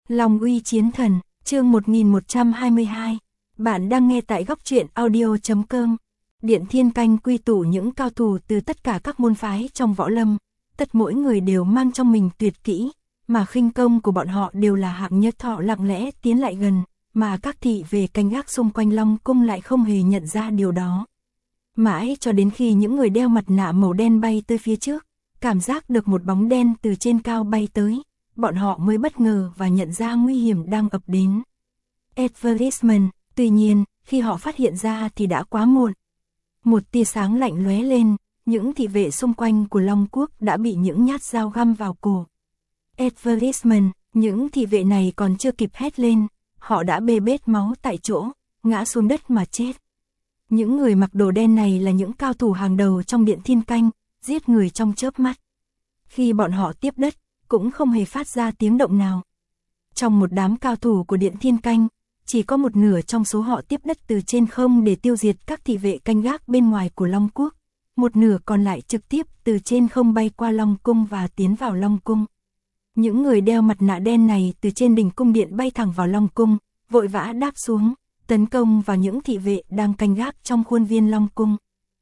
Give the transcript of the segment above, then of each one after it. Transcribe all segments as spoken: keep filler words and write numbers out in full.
Long uy chiến thần, chương một nghìn một trăm hai mươi hai. Bạn đang nghe tại góc truyện audio chấm com. Điện Thiên Canh quy tụ những cao thủ từ tất cả các môn phái trong võ lâm, tất mỗi người đều mang trong mình tuyệt kỹ, mà khinh công của bọn họ đều là hạng nhất. Thọ lặng lẽ tiến lại gần, mà các thị vệ canh gác xung quanh Long cung lại không hề nhận ra điều đó. Mãi cho đến khi những người đeo mặt nạ màu đen bay tới phía trước, cảm giác được một bóng đen từ trên cao bay tới, bọn họ mới bất ngờ và nhận ra nguy hiểm đang ập đến. Advertisement, tuy nhiên, khi họ phát hiện ra thì đã quá muộn. Một tia sáng lạnh lóe lên, những thị vệ xung quanh của Long Quốc đã bị những nhát dao găm vào cổ. Advertisement, những thị vệ này còn chưa kịp hét lên, họ đã bê bết máu tại chỗ, ngã xuống đất mà chết. Những người mặc đồ đen này là những cao thủ hàng đầu trong Điện Thiên Canh, giết người trong chớp mắt. Khi bọn họ tiếp đất, cũng không hề phát ra tiếng động nào. Trong một đám cao thủ của Điện Thiên Canh, chỉ có một nửa trong số họ tiếp đất từ trên không để tiêu diệt các thị vệ canh gác bên ngoài của Long Quốc. Một nửa còn lại trực tiếp từ trên không bay qua Long Cung và tiến vào Long Cung. Những người đeo mặt nạ đen này từ trên đỉnh cung điện bay thẳng vào Long Cung, vội vã đáp xuống, tấn công vào những thị vệ đang canh gác trong khuôn viên Long Cung.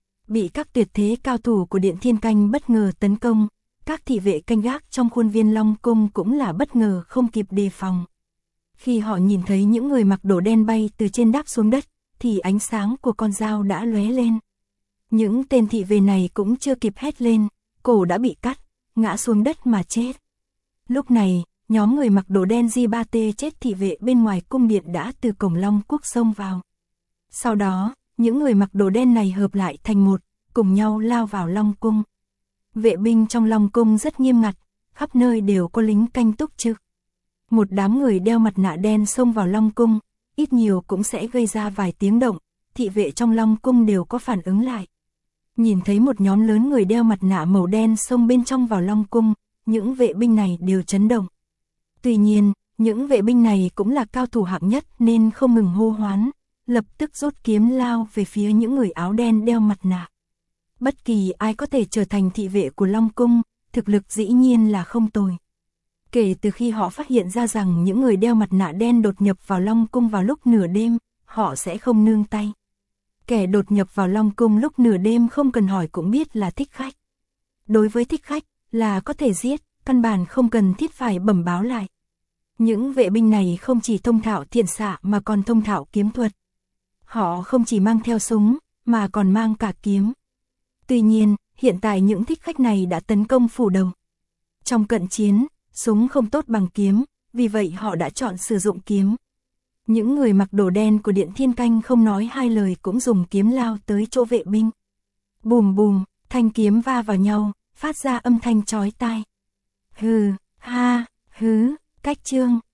Bị các tuyệt thế cao thủ của Điện Thiên Canh bất ngờ tấn công, các thị vệ canh gác trong khuôn viên Long Cung cũng là bất ngờ không kịp đề phòng. Khi họ nhìn thấy những người mặc đồ đen bay từ trên đáp xuống đất, thì ánh sáng của con dao đã lóe lên. Những tên thị vệ này cũng chưa kịp hét lên, cổ đã bị cắt, ngã xuống đất mà chết. Lúc này, nhóm người mặc đồ đen G ba T chết thị vệ bên ngoài cung điện đã từ cổng Long Quốc xông vào. Sau đó, những người mặc đồ đen này hợp lại thành một, cùng nhau lao vào Long Cung. Vệ binh trong Long Cung rất nghiêm ngặt, khắp nơi đều có lính canh túc trực. Một đám người đeo mặt nạ đen xông vào Long Cung, ít nhiều cũng sẽ gây ra vài tiếng động, thị vệ trong Long Cung đều có phản ứng lại. Nhìn thấy một nhóm lớn người đeo mặt nạ màu đen xông bên trong vào Long Cung, những vệ binh này đều chấn động. Tuy nhiên, những vệ binh này cũng là cao thủ hạng nhất nên không ngừng hô hoán, lập tức rút kiếm lao về phía những người áo đen đeo mặt nạ. Bất kỳ ai có thể trở thành thị vệ của Long Cung, thực lực dĩ nhiên là không tồi. Kể từ khi họ phát hiện ra rằng những người đeo mặt nạ đen đột nhập vào Long Cung vào lúc nửa đêm, họ sẽ không nương tay. Kẻ đột nhập vào Long Cung lúc nửa đêm không cần hỏi cũng biết là thích khách. Đối với thích khách, là có thể giết, căn bản không cần thiết phải bẩm báo lại. Những vệ binh này không chỉ thông thạo thiện xạ mà còn thông thạo kiếm thuật. Họ không chỉ mang theo súng, mà còn mang cả kiếm. Tuy nhiên, hiện tại những thích khách này đã tấn công phủ đầu. Trong cận chiến, súng không tốt bằng kiếm, vì vậy họ đã chọn sử dụng kiếm. Những người mặc đồ đen của Điện Thiên Canh không nói hai lời cũng dùng kiếm lao tới chỗ vệ binh. Bùm bùm, thanh kiếm va vào nhau, phát ra âm thanh chói tai. Hừ, ha, hứ, cách chương.